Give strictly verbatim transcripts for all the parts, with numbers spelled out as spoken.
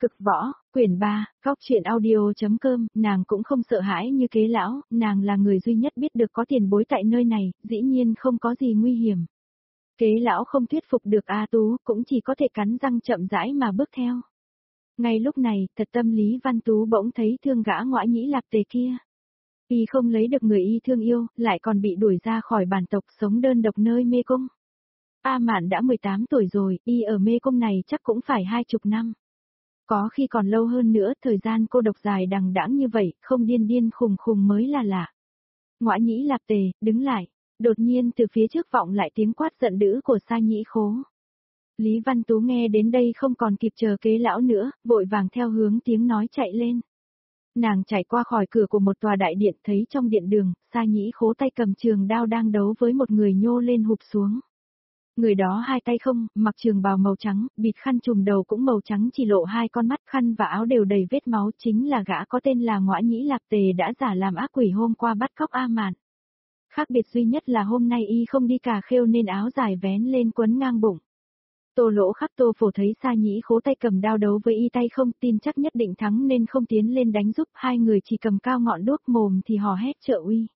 Cực võ, quyển ba, góc truyện audio.com, nàng cũng không sợ hãi như kế lão, nàng là người duy nhất biết được có tiền bối tại nơi này, dĩ nhiên không có gì nguy hiểm. Kế lão không thuyết phục được A Tú, cũng chỉ có thể cắn răng chậm rãi mà bước theo. Ngay lúc này, thật tâm Lý Văn Tú bỗng thấy thương gã ngõa nhĩ Lạp Tề kia. Y không lấy được người y thương yêu, lại còn bị đuổi ra khỏi bản tộc sống đơn độc nơi mê cung. A Mạn đã mười tám tuổi rồi, y ở mê cung này chắc cũng phải hai chục năm. Có khi còn lâu hơn nữa, thời gian cô độc dài đằng đẵng như vậy, không điên điên khùng khùng mới là lạ. Ngõa nhĩ Lạp Tề, đứng lại. Đột nhiên từ phía trước vọng lại tiếng quát giận dữ của Sa Nhĩ Khố. Lý Văn Tú nghe đến đây không còn kịp chờ kế lão nữa, vội vàng theo hướng tiếng nói chạy lên. Nàng chạy qua khỏi cửa của một tòa đại điện, thấy trong điện đường, Sa Nhĩ Khố tay cầm trường đao đang đấu với một người nhô lên hụp xuống. Người đó hai tay không, mặc trường bào màu trắng, bịt khăn trùm đầu cũng màu trắng, chỉ lộ hai con mắt, khăn và áo đều đầy vết máu, chính là gã có tên là Ngõa nhĩ Lạp Tề đã giả làm ác quỷ hôm qua bắt cóc A Mạn. Khác biệt duy nhất là hôm nay y không đi cà khêu nên áo dài vén lên quấn ngang bụng. Tô Lỗ Khắc Tô Phổ thấy Sa Nhĩ Khố tay cầm đao đấu với y tay không, tin chắc nhất định thắng nên không tiến lên đánh giúp, hai người chỉ cầm cao ngọn đuốc, mồm thì hò hét trợ uy.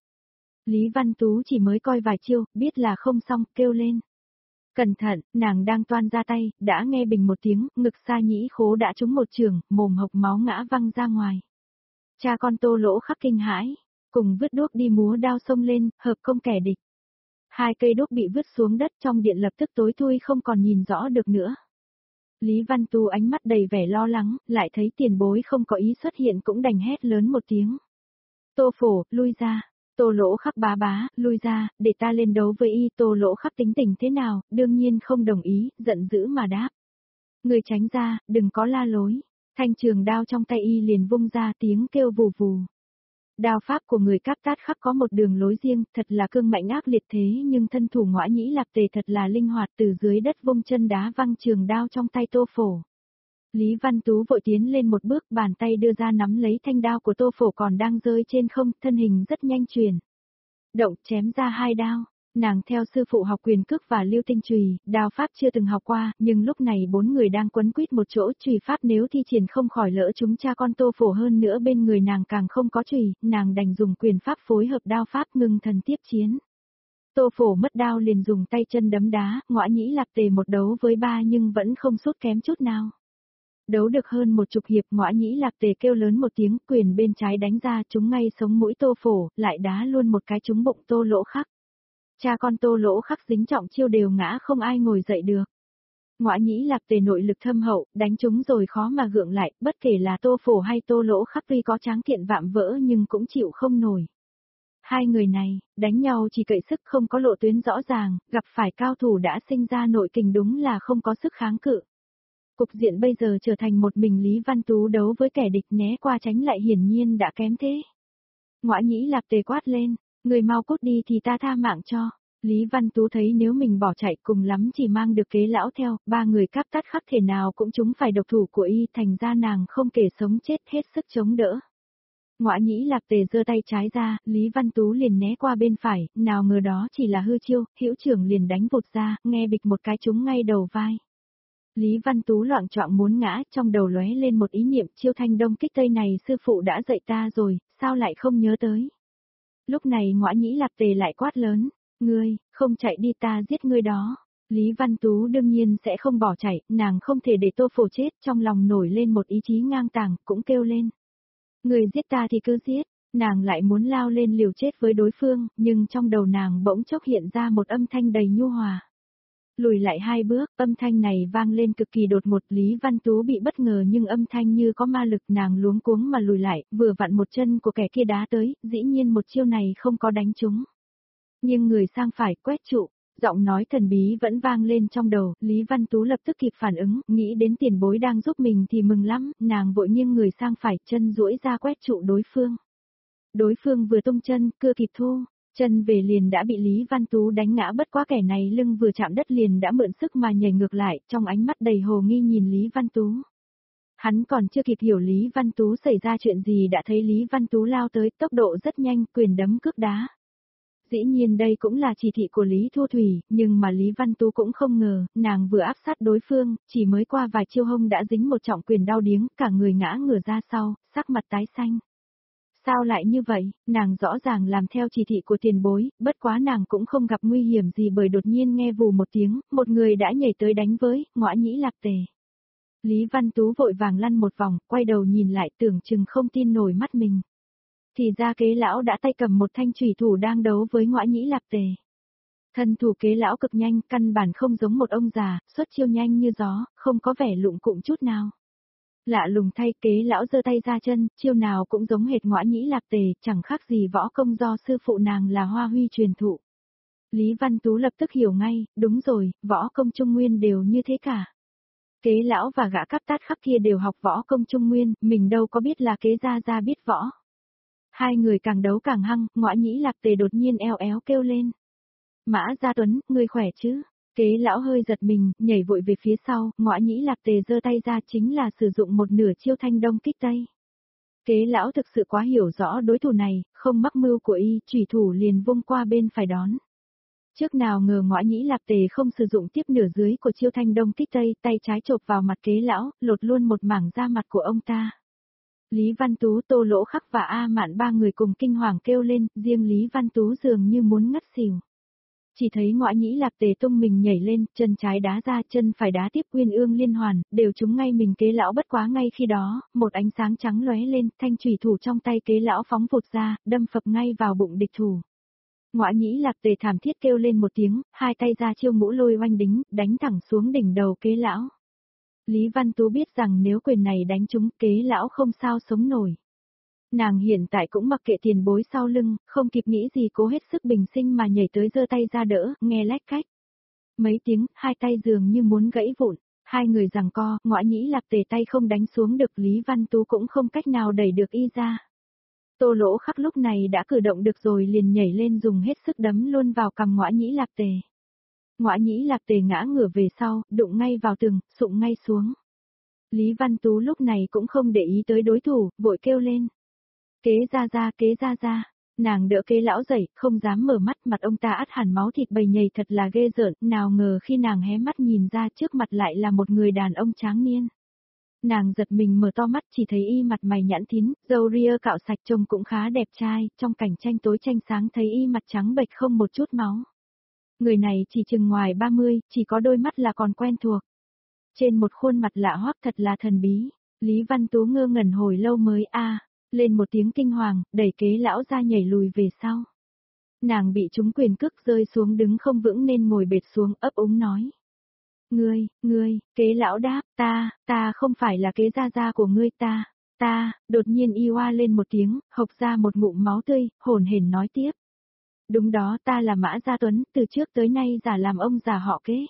Lý Văn Tú chỉ mới coi vài chiêu, biết là không xong, kêu lên. Cẩn thận, nàng đang toan ra tay, đã nghe bình một tiếng, ngực Sa Nhĩ Khố đã trúng một chưởng, mồm hộc máu ngã văng ra ngoài. Cha con Tô Lỗ Khắc kinh hãi, cùng vứt đuốc đi múa đao xông lên, hợp công kẻ địch. Hai cây đuốc bị vứt xuống đất, trong điện lập tức tối thui không còn nhìn rõ được nữa. Lý Văn Tú ánh mắt đầy vẻ lo lắng, lại thấy tiền bối không có ý xuất hiện cũng đành hét lớn một tiếng. Tô Phổ, lui ra. Tô Lỗ Khắc bá bá, lui ra, để ta lên đấu với y. Tô Lỗ Khắc tính tình thế nào, đương nhiên không đồng ý, giận dữ mà đáp. Người tránh ra, đừng có la lối. Thanh trường đao trong tay y liền vung ra, tiếng kêu vù vù. Đao pháp của người Cáp Tát Khắc có một đường lối riêng, thật là cương mạnh ác liệt thế nhưng thân thủ Ngõa nhĩ Lạp Tề thật là linh hoạt, từ dưới đất vung chân đá văng trường đao trong tay Tô Phổ. Lý Văn Tú vội tiến lên một bước, bàn tay đưa ra nắm lấy thanh đao của Tô Phổ còn đang rơi trên không, thân hình rất nhanh chuyển. Động chém ra hai đao, nàng theo sư phụ học quyền cước và lưu tinh chùy, đao pháp chưa từng học qua, nhưng lúc này bốn người đang quấn quýt một chỗ, chùy pháp nếu thi triển không khỏi lỡ chúng cha con Tô Phổ, hơn nữa bên người nàng càng không có chùy, nàng đành dùng quyền pháp phối hợp đao pháp ngưng thần tiếp chiến. Tô Phổ mất đao liền dùng tay chân đấm đá, Ngõa nhĩ Lạp Tề một đấu với ba nhưng vẫn không sút kém chút nào. Đấu được hơn một chục hiệp, Ngõa nhĩ Lạp Tề kêu lớn một tiếng, quyền bên trái đánh ra trúng ngay sống mũi Tô Phổ, lại đá luôn một cái trúng bụng Tô Lỗ Khắc. Cha con Tô Lỗ Khắc dính trọng chiêu đều ngã không ai ngồi dậy được. Ngõa nhĩ Lạp Tề nội lực thâm hậu, đánh trúng rồi khó mà gượng lại, bất kể là Tô Phổ hay Tô Lỗ Khắc tuy có tráng kiện vạm vỡ nhưng cũng chịu không nổi. Hai người này, đánh nhau chỉ cậy sức không có lộ tuyến rõ ràng, gặp phải cao thủ đã sinh ra nội kình đúng là không có sức kháng cự. Cục diện bây giờ trở thành một mình Lý Văn Tú đấu với kẻ địch, né qua tránh lại hiển nhiên đã kém thế. Ngõa nhĩ Lạp Tề quát lên, người mau cút đi thì ta tha mạng cho. Lý Văn Tú thấy nếu mình bỏ chạy cùng lắm chỉ mang được kế lão theo, ba người Cáp Tát Khắc thể nào cũng chúng phải độc thủ của y, thành ra nàng không kể sống chết hết sức chống đỡ. Ngõa nhĩ Lạp Tề giơ tay trái ra, Lý Văn Tú liền né qua bên phải, nào ngờ đó chỉ là hư chiêu, hữu trưởng liền đánh vụt ra, nghe bịch một cái trúng ngay đầu vai. Lý Văn Tú loạng choạng muốn ngã, trong đầu lóe lên một ý niệm, chiêu thanh đông kích tây này sư phụ đã dạy ta rồi, sao lại không nhớ tới. Lúc này Ngõa nhĩ Lạp Tề lại quát lớn, ngươi, không chạy đi ta giết ngươi đó. Lý Văn Tú đương nhiên sẽ không bỏ chạy, nàng không thể để Tô Phổ chết, trong lòng nổi lên một ý chí ngang tàng, cũng kêu lên. Ngươi giết ta thì cứ giết, nàng lại muốn lao lên liều chết với đối phương, nhưng trong đầu nàng bỗng chốc hiện ra một âm thanh đầy nhu hòa. Lùi lại hai bước, âm thanh này vang lên cực kỳ đột ngột, Lý Văn Tú bị bất ngờ nhưng âm thanh như có ma lực, nàng luống cuống mà lùi lại, vừa vặn một chân của kẻ kia đá tới, dĩ nhiên một chiêu này không có đánh trúng. Nhưng người sang phải quét trụ, giọng nói thần bí vẫn vang lên trong đầu, Lý Văn Tú lập tức kịp phản ứng, nghĩ đến tiền bối đang giúp mình thì mừng lắm, nàng vội nghiêng người sang phải, chân duỗi ra quét trụ đối phương. Đối phương vừa tung chân, cưa kịp thu. Chân về liền đã bị Lý Văn Tú đánh ngã, bất quá kẻ này lưng vừa chạm đất liền đã mượn sức mà nhảy ngược lại, trong ánh mắt đầy hồ nghi nhìn Lý Văn Tú. Hắn còn chưa kịp hiểu Lý Văn Tú xảy ra chuyện gì đã thấy Lý Văn Tú lao tới, tốc độ rất nhanh, quyền đấm cước đá. Dĩ nhiên đây cũng là chỉ thị của Lý Thu Thủy, nhưng mà Lý Văn Tú cũng không ngờ, nàng vừa áp sát đối phương, chỉ mới qua vài chiêu hông đã dính một trọng quyền đau điếng, cả người ngã ngửa ra sau, sắc mặt tái xanh. Sao lại như vậy, nàng rõ ràng làm theo chỉ thị của tiền bối, bất quá nàng cũng không gặp nguy hiểm gì bởi đột nhiên nghe vù một tiếng, một người đã nhảy tới đánh với, Ngõa Nhĩ Lạc Tề. Lý Văn Tú vội vàng lăn một vòng, quay đầu nhìn lại tưởng chừng không tin nổi mắt mình. Thì ra Kế lão đã tay cầm một thanh chủy thủ đang đấu với Ngõa Nhĩ Lạc Tề. Thân thủ Kế lão cực nhanh, căn bản không giống một ông già, xuất chiêu nhanh như gió, không có vẻ lụng cụng chút nào. Lạ lùng thay, Kế lão giơ tay ra chân, chiêu nào cũng giống hệt Ngõa Nhĩ Lạc Tề, chẳng khác gì võ công do sư phụ nàng là Hoa Huy truyền thụ. Lý Văn Tú lập tức hiểu ngay, đúng rồi, võ công Trung Nguyên đều như thế cả. Kế lão và gã cắp tát khắp kia đều học võ công Trung Nguyên, mình đâu có biết là Kế gia gia biết võ. Hai người càng đấu càng hăng, Ngõa Nhĩ Lạc Tề đột nhiên eo éo kêu lên. Mã Gia Tuấn, ngươi khỏe chứ? Kế lão hơi giật mình, nhảy vội về phía sau, Ngõa Nhĩ Lạc Tề giơ tay ra chính là sử dụng một nửa chiêu thanh đông kích tây. Kế lão thực sự quá hiểu rõ đối thủ này, không mắc mưu của y, chủy thủ liền vung qua bên phải đón. Trước nào ngờ Ngõa Nhĩ Lạc Tề không sử dụng tiếp nửa dưới của chiêu thanh đông kích tây, tay trái chộp vào mặt Kế lão, lột luôn một mảng da mặt của ông ta. Lý Văn Tú, Tô Lỗ Khắc và A Mạn ba người cùng kinh hoàng kêu lên, riêng Lý Văn Tú dường như muốn ngất xỉu. Chỉ thấy Ngõa Nhĩ Lạc Tề tung mình nhảy lên, chân trái đá ra, chân phải đá tiếp Uyên Ương liên hoàn, đều trúng ngay mình Kế lão, bất quá ngay khi đó, một ánh sáng trắng lóe lên, thanh chủy thủ trong tay Kế lão phóng vụt ra, đâm phập ngay vào bụng địch thủ. Ngõa Nhĩ Lạc Tề thảm thiết kêu lên một tiếng, hai tay ra chiêu ngũ lôi oanh đính, đánh thẳng xuống đỉnh đầu Kế lão. Lý Văn Tú biết rằng nếu quyền này đánh trúng Kế lão không sao sống nổi. Nàng hiện tại cũng mặc kệ tiền bối sau lưng, không kịp nghĩ gì cố hết sức bình sinh mà nhảy tới giơ tay ra đỡ, nghe lách cách. Mấy tiếng, hai tay dường như muốn gãy vụn, hai người giằng co, Ngõa Nhĩ Lạc Tề tay không đánh xuống được, Lý Văn Tú cũng không cách nào đẩy được y ra. Tô Lỗ Khắc lúc này đã cử động được rồi liền nhảy lên dùng hết sức đấm luôn vào cằm Ngõa Nhĩ Lạc Tề. Ngõa Nhĩ Lạc Tề ngã ngửa về sau, đụng ngay vào tường, sụng ngay xuống. Lý Văn Tú lúc này cũng không để ý tới đối thủ, vội kêu lên. Kế gia gia, Kế gia gia. Nàng đỡ Kế lão dậy, không dám mở mắt, mặt ông ta át hẳn máu thịt bầy nhầy thật là ghê rợn, nào ngờ khi nàng hé mắt nhìn ra trước mặt lại là một người đàn ông tráng niên. Nàng giật mình mở to mắt chỉ thấy y mặt mày nhẵn thín, râu ria cạo sạch trông cũng khá đẹp trai, trong cảnh tranh tối tranh sáng thấy y mặt trắng bệch không một chút máu. Người này chỉ chừng ngoài ba mươi, chỉ có đôi mắt là còn quen thuộc. Trên một khuôn mặt lạ hoắc thật là thần bí, Lý Văn Tú ngơ ngẩn hồi lâu mới a lên một tiếng kinh hoàng, đẩy Kế lão ra nhảy lùi về sau. Nàng bị trúng quyền cước rơi xuống đứng không vững nên ngồi bệt xuống ấp úng nói. Ngươi, ngươi, Kế lão đáp, ta, ta không phải là Kế gia gia của ngươi ta, ta, đột nhiên y oa lên một tiếng, hộc ra một ngụm máu tươi, hổn hển nói tiếp. Đúng đó, ta là Mã Gia Tuấn, từ trước tới nay giả làm ông già họ Kế.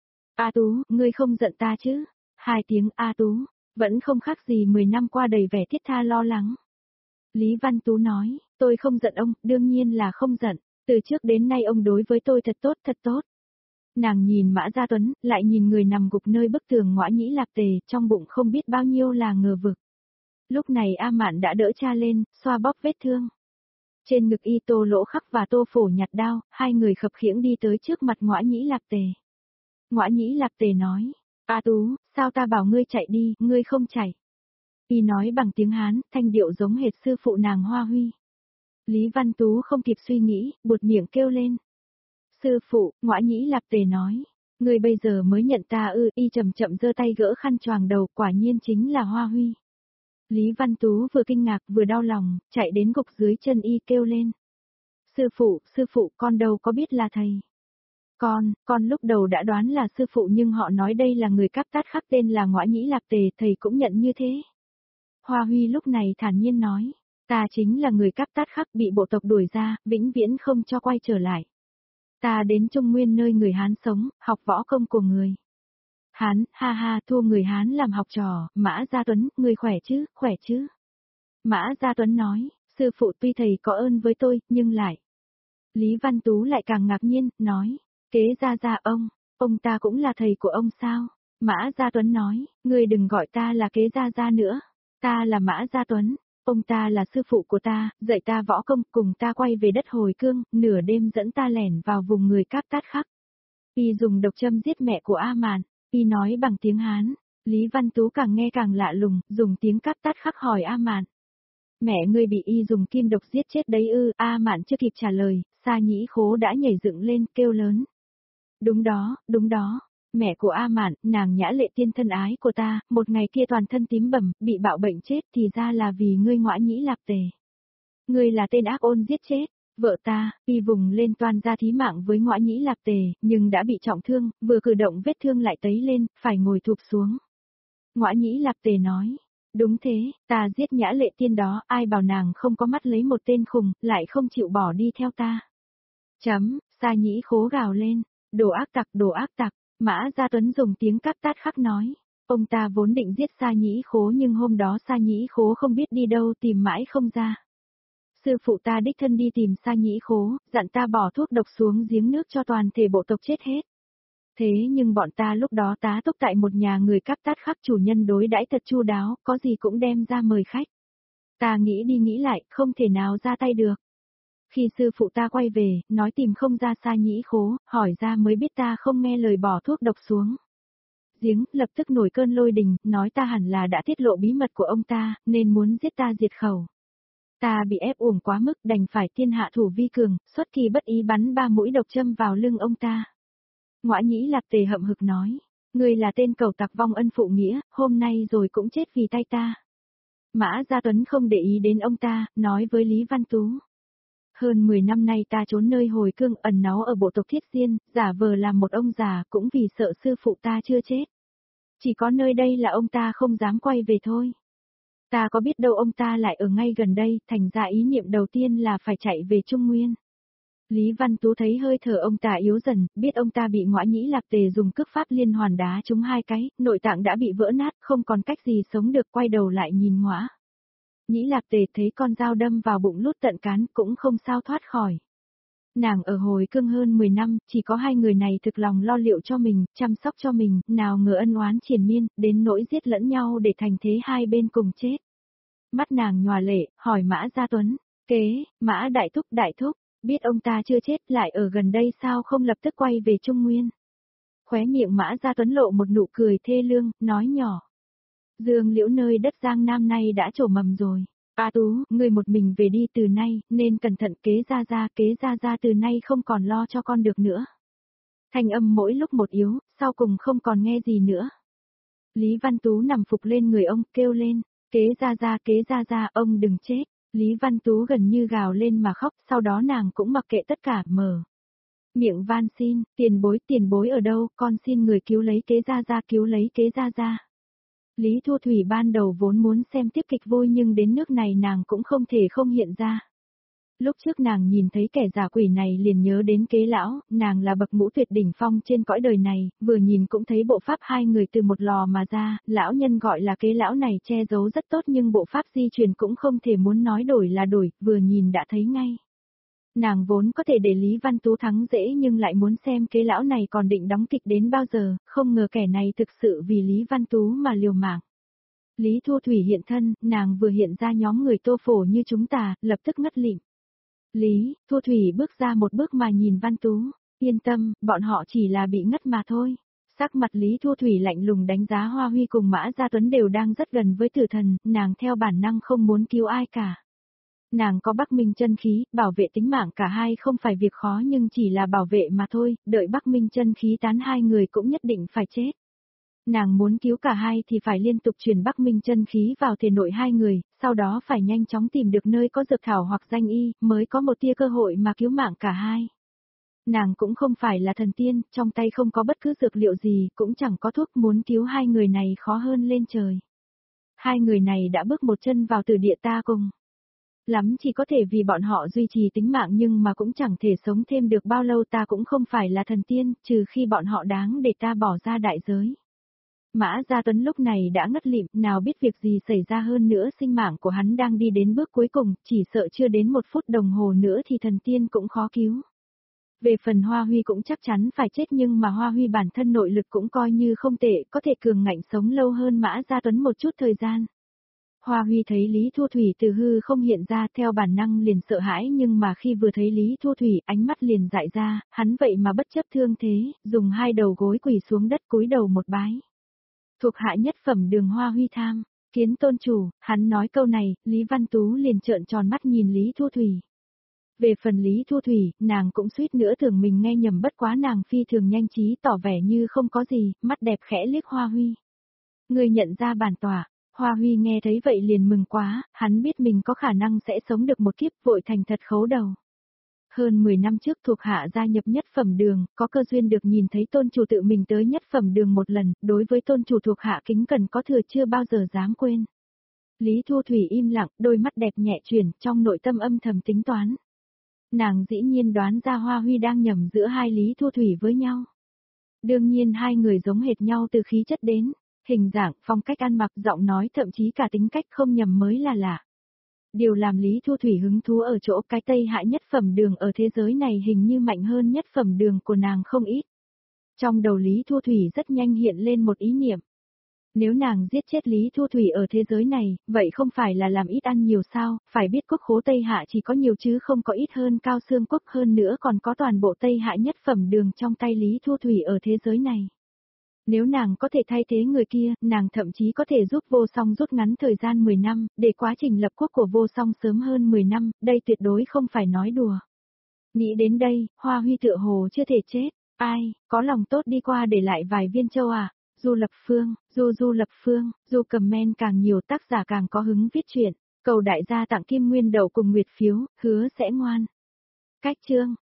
A Tú, ngươi không giận ta chứ? Hai tiếng A Tú, vẫn không khác gì mười năm qua đầy vẻ thiết tha lo lắng. Lý Văn Tú nói, tôi không giận ông, đương nhiên là không giận, từ trước đến nay ông đối với tôi thật tốt, thật tốt. Nàng nhìn Mã Gia Tuấn, lại nhìn người nằm gục nơi bức tường Ngõa Nhĩ Lạc Tề, trong bụng không biết bao nhiêu là ngờ vực. Lúc này A Mạn đã đỡ cha lên, xoa bóp vết thương. Trên ngực y Tô Lỗ Khắc và Tô Phổ nhặt đao, hai người khập khiễng đi tới trước mặt Ngõa Nhĩ Lạc Tề. Ngõa Nhĩ Lạc Tề nói, A Tú, sao ta bảo ngươi chạy đi, ngươi không chạy. Y nói bằng tiếng Hán, thanh điệu giống hệt sư phụ nàng Hoa Huy. Lý Văn Tú không kịp suy nghĩ, buột miệng kêu lên. Sư phụ, Ngõa Nhĩ Lạc Tề nói, ngươi bây giờ mới nhận ta ư, y chậm chậm giơ tay gỡ khăn choàng đầu, quả nhiên chính là Hoa Huy. Lý Văn Tú vừa kinh ngạc vừa đau lòng, chạy đến gục dưới chân y kêu lên. Sư phụ, sư phụ, con đâu có biết là thầy. Con, con lúc đầu đã đoán là sư phụ nhưng họ nói đây là người cắp tát khắc tên là Ngõa Nhĩ Lạc Tề, thầy cũng nhận như thế. Hoa Huy lúc này thản nhiên nói, ta chính là người cắp tát khắc bị bộ tộc đuổi ra, vĩnh viễn không cho quay trở lại. Ta đến Trung Nguyên nơi người Hán sống, học võ công của người Hán, ha ha, thua người Hán làm học trò. Mã Gia Tuấn, người khỏe chứ, khỏe chứ. Mã Gia Tuấn nói, sư phụ tuy thầy có ơn với tôi, nhưng lại. Lý Văn Tú lại càng ngạc nhiên, nói, Kế gia gia ông, ông ta cũng là thầy của ông sao? Mã Gia Tuấn nói, ngươi đừng gọi ta là Kế gia gia nữa, ta là Mã Gia Tuấn. Ông ta là sư phụ của ta, dạy ta võ công, cùng ta quay về đất hồi cương, nửa đêm dẫn ta lẻn vào vùng người Cáp Tát Khắc. Y dùng độc châm giết mẹ của A Mạn, y nói bằng tiếng Hán. Lý Văn Tú càng nghe càng lạ lùng, dùng tiếng Cáp Tát Khắc hỏi A Mạn. Mẹ ngươi bị y dùng kim độc giết chết đấy ư? A Mạn chưa kịp trả lời, Sa Nhĩ Khố đã nhảy dựng lên, kêu lớn. Đúng đó, đúng đó. Mẹ của A Mạn, nàng Nhã Lệ Tiên thân ái của ta, một ngày kia toàn thân tím bầm, bị bạo bệnh chết thì ra là vì ngươi Ngõa Nhĩ Lạp Tề. Ngươi là tên ác ôn giết chết vợ ta. Y vùng lên toan ra thí mạng với Ngõa Nhĩ Lạp Tề, nhưng đã bị trọng thương, vừa cử động vết thương lại tấy lên, phải ngồi thụp xuống. Ngõa Nhĩ Lạp Tề nói, đúng thế, ta giết Nhã Lệ Tiên đó, ai bảo nàng không có mắt lấy một tên khùng, lại không chịu bỏ đi theo ta. Chấm, Sa Nhĩ Khố gào lên, đồ ác tặc, đồ ác tặc. Mã Gia Tuấn dùng tiếng Cáp Tát Khắc nói, ông ta vốn định giết Sa Nhĩ Khố nhưng hôm đó Sa Nhĩ Khố không biết đi đâu tìm mãi không ra. Sư phụ ta đích thân đi tìm Sa Nhĩ Khố, dặn ta bỏ thuốc độc xuống giếng nước cho toàn thể bộ tộc chết hết. Thế nhưng bọn ta lúc đó tá túc tại một nhà người Cáp Tát Khắc, chủ nhân đối đãi thật chu đáo, có gì cũng đem ra mời khách. Ta nghĩ đi nghĩ lại, không thể nào ra tay được. Khi sư phụ ta quay về, nói tìm không ra Sa Nhĩ Khố, hỏi ra mới biết ta không nghe lời bỏ thuốc độc xuống giếng, lập tức nổi cơn lôi đình, nói ta hẳn là đã tiết lộ bí mật của ông ta, nên muốn giết ta diệt khẩu. Ta bị ép uổng quá mức, đành phải thiên hạ thủ vi cường, xuất kỳ bất ý bắn ba mũi độc châm vào lưng ông ta. Ngõa Nhĩ Lạp Tề hậm hực nói, ngươi là tên cẩu tặc vong ân phụ nghĩa, hôm nay rồi cũng chết vì tay ta. Mã Gia Tuấn không để ý đến ông ta, nói với Lý Văn Tú. Hơn mười năm nay ta trốn nơi hồi cương, ẩn náu ở bộ tộc Thiết Diên, giả vờ làm một ông già, cũng vì sợ sư phụ ta chưa chết. Chỉ có nơi đây là ông ta không dám quay về thôi. Ta có biết đâu ông ta lại ở ngay gần đây, thành ra ý niệm đầu tiên là phải chạy về Trung Nguyên. Lý Văn Tú thấy hơi thở ông ta yếu dần, biết ông ta bị Ngõa Nhĩ Lạp Tề dùng cước pháp liên hoàn đá trúng hai cái, nội tạng đã bị vỡ nát, không còn cách gì sống được, quay đầu lại nhìn Ngõa Nhĩ Lạp Tề thấy con dao đâm vào bụng lút tận cán, cũng không sao thoát khỏi. Nàng ở hồi cương hơn mười năm, chỉ có hai người này thực lòng lo liệu cho mình, chăm sóc cho mình, nào ngờ ân oán triền miên, đến nỗi giết lẫn nhau để thành thế hai bên cùng chết. Mắt nàng nhòa lệ, hỏi Mã Gia Tuấn, kế, Mã Đại Thúc Đại Thúc, biết ông ta chưa chết lại ở gần đây sao không lập tức quay về Trung Nguyên. Khóe miệng Mã Gia Tuấn lộ một nụ cười thê lương, nói nhỏ. Dương liễu nơi đất Giang Nam nay đã trổ mầm rồi. A Tú, người một mình về đi từ nay, nên cẩn thận, kế Gia Gia, kế Gia Gia từ nay không còn lo cho con được nữa. Thanh âm mỗi lúc một yếu, sau cùng không còn nghe gì nữa. Lý Văn Tú nằm phục lên người ông, kêu lên, kế Gia Gia, kế Gia Gia, ông đừng chết. Lý Văn Tú gần như gào lên mà khóc, sau đó nàng cũng mặc kệ tất cả, mở miệng van xin, tiền bối, tiền bối ở đâu, con xin người cứu lấy kế Gia Gia, cứu lấy kế Gia Gia. Lý Thu Thủy ban đầu vốn muốn xem tiếp kịch vui nhưng đến nước này nàng cũng không thể không hiện ra. Lúc trước nàng nhìn thấy kẻ giả quỷ này liền nhớ đến kế lão, nàng là bậc ngũ tuyệt đỉnh phong trên cõi đời này, vừa nhìn cũng thấy bộ pháp hai người từ một lò mà ra, lão nhân gọi là kế lão này che giấu rất tốt nhưng bộ pháp di truyền cũng không thể muốn nói đổi là đổi, vừa nhìn đã thấy ngay. Nàng vốn có thể để Lý Văn Tú thắng dễ nhưng lại muốn xem kế lão này còn định đóng kịch đến bao giờ, không ngờ kẻ này thực sự vì Lý Văn Tú mà liều mạng. Lý Thu Thủy hiện thân, nàng vừa hiện ra nhóm người Tô Phổ như chúng ta, lập tức ngất lịm. Lý, Thu Thủy bước ra một bước mà nhìn Văn Tú, yên tâm, bọn họ chỉ là bị ngất mà thôi. Sắc mặt Lý Thu Thủy lạnh lùng đánh giá Hoa Huy cùng Mã Gia Tuấn đều đang rất gần với tử thần, nàng theo bản năng không muốn cứu ai cả. Nàng có Bắc Minh chân khí, bảo vệ tính mạng cả hai không phải việc khó nhưng chỉ là bảo vệ mà thôi, đợi Bắc Minh chân khí tán hai người cũng nhất định phải chết. Nàng muốn cứu cả hai thì phải liên tục truyền Bắc Minh chân khí vào thể nội hai người, sau đó phải nhanh chóng tìm được nơi có dược thảo hoặc danh y, mới có một tia cơ hội mà cứu mạng cả hai. Nàng cũng không phải là thần tiên, trong tay không có bất cứ dược liệu gì, cũng chẳng có thuốc, muốn cứu hai người này khó hơn lên trời. Hai người này đã bước một chân vào tử địa ta cùng. Lắm chỉ có thể vì bọn họ duy trì tính mạng nhưng mà cũng chẳng thể sống thêm được bao lâu, ta cũng không phải là thần tiên, trừ khi bọn họ đáng để ta bỏ ra đại giới. Mã Gia Tuấn lúc này đã ngất lịm, nào biết việc gì xảy ra hơn nữa, sinh mạng của hắn đang đi đến bước cuối cùng, chỉ sợ chưa đến một phút đồng hồ nữa thì thần tiên cũng khó cứu. Về phần Hoa Huy cũng chắc chắn phải chết nhưng mà Hoa Huy bản thân nội lực cũng coi như không tệ, có thể cường ngạnh sống lâu hơn Mã Gia Tuấn một chút thời gian. Hoa Huy thấy Lý Thu Thủy từ hư không hiện ra theo bản năng liền sợ hãi nhưng mà khi vừa thấy Lý Thu Thủy ánh mắt liền dại ra, hắn vậy mà bất chấp thương thế, dùng hai đầu gối quỳ xuống đất cúi đầu một bái. Thuộc hạ nhất phẩm Đường Hoa Huy tham, kiến tôn chủ, hắn nói câu này, Lý Văn Tú liền trợn tròn mắt nhìn Lý Thu Thủy. Về phần Lý Thu Thủy, nàng cũng suýt nữa tưởng mình nghe nhầm bất quá nàng phi thường nhanh trí tỏ vẻ như không có gì, mắt đẹp khẽ liếc Hoa Huy. Người nhận ra bản tỏa. Hoa Huy nghe thấy vậy liền mừng quá, hắn biết mình có khả năng sẽ sống được một kiếp vội thành thật khấu đầu. Hơn mười năm trước thuộc hạ gia nhập nhất phẩm đường, có cơ duyên được nhìn thấy tôn chủ tự mình tới nhất phẩm đường một lần, đối với tôn chủ thuộc hạ kính cẩn có thừa chưa bao giờ dám quên. Lý Thu Thủy im lặng, đôi mắt đẹp nhẹ chuyển, trong nội tâm âm thầm tính toán. Nàng dĩ nhiên đoán ra Hoa Huy đang nhầm giữa hai Lý Thu Thủy với nhau. Đương nhiên hai người giống hệt nhau từ khí chất đến. Hình dạng, phong cách ăn mặc, giọng nói thậm chí cả tính cách không nhầm mới là lạ. Điều làm Lý Thu Thủy hứng thú ở chỗ cái Tây Hạ nhất phẩm đường ở thế giới này hình như mạnh hơn nhất phẩm đường của nàng không ít. Trong đầu Lý Thu Thủy rất nhanh hiện lên một ý niệm. Nếu nàng giết chết Lý Thu Thủy ở thế giới này, vậy không phải là làm ít ăn nhiều sao, phải biết quốc khố Tây Hạ chỉ có nhiều chứ không có ít hơn Cao Xương Quốc, hơn nữa còn có toàn bộ Tây Hạ nhất phẩm đường trong tay Lý Thu Thủy ở thế giới này. Nếu nàng có thể thay thế người kia, nàng thậm chí có thể giúp Vô Song rút ngắn thời gian mười năm, để quá trình lập quốc của Vô Song sớm hơn mười năm, đây tuyệt đối không phải nói đùa. Nghĩ đến đây, Hoa Huy tựa hồ chưa thể chết, ai, có lòng tốt đi qua để lại vài viên châu à, Du Lập Phương, Du Du Lập Phương, Du comment càng nhiều tác giả càng có hứng viết truyện, cầu đại gia tặng kim nguyên đậu cùng nguyệt phiếu, hứa sẽ ngoan. Cách chương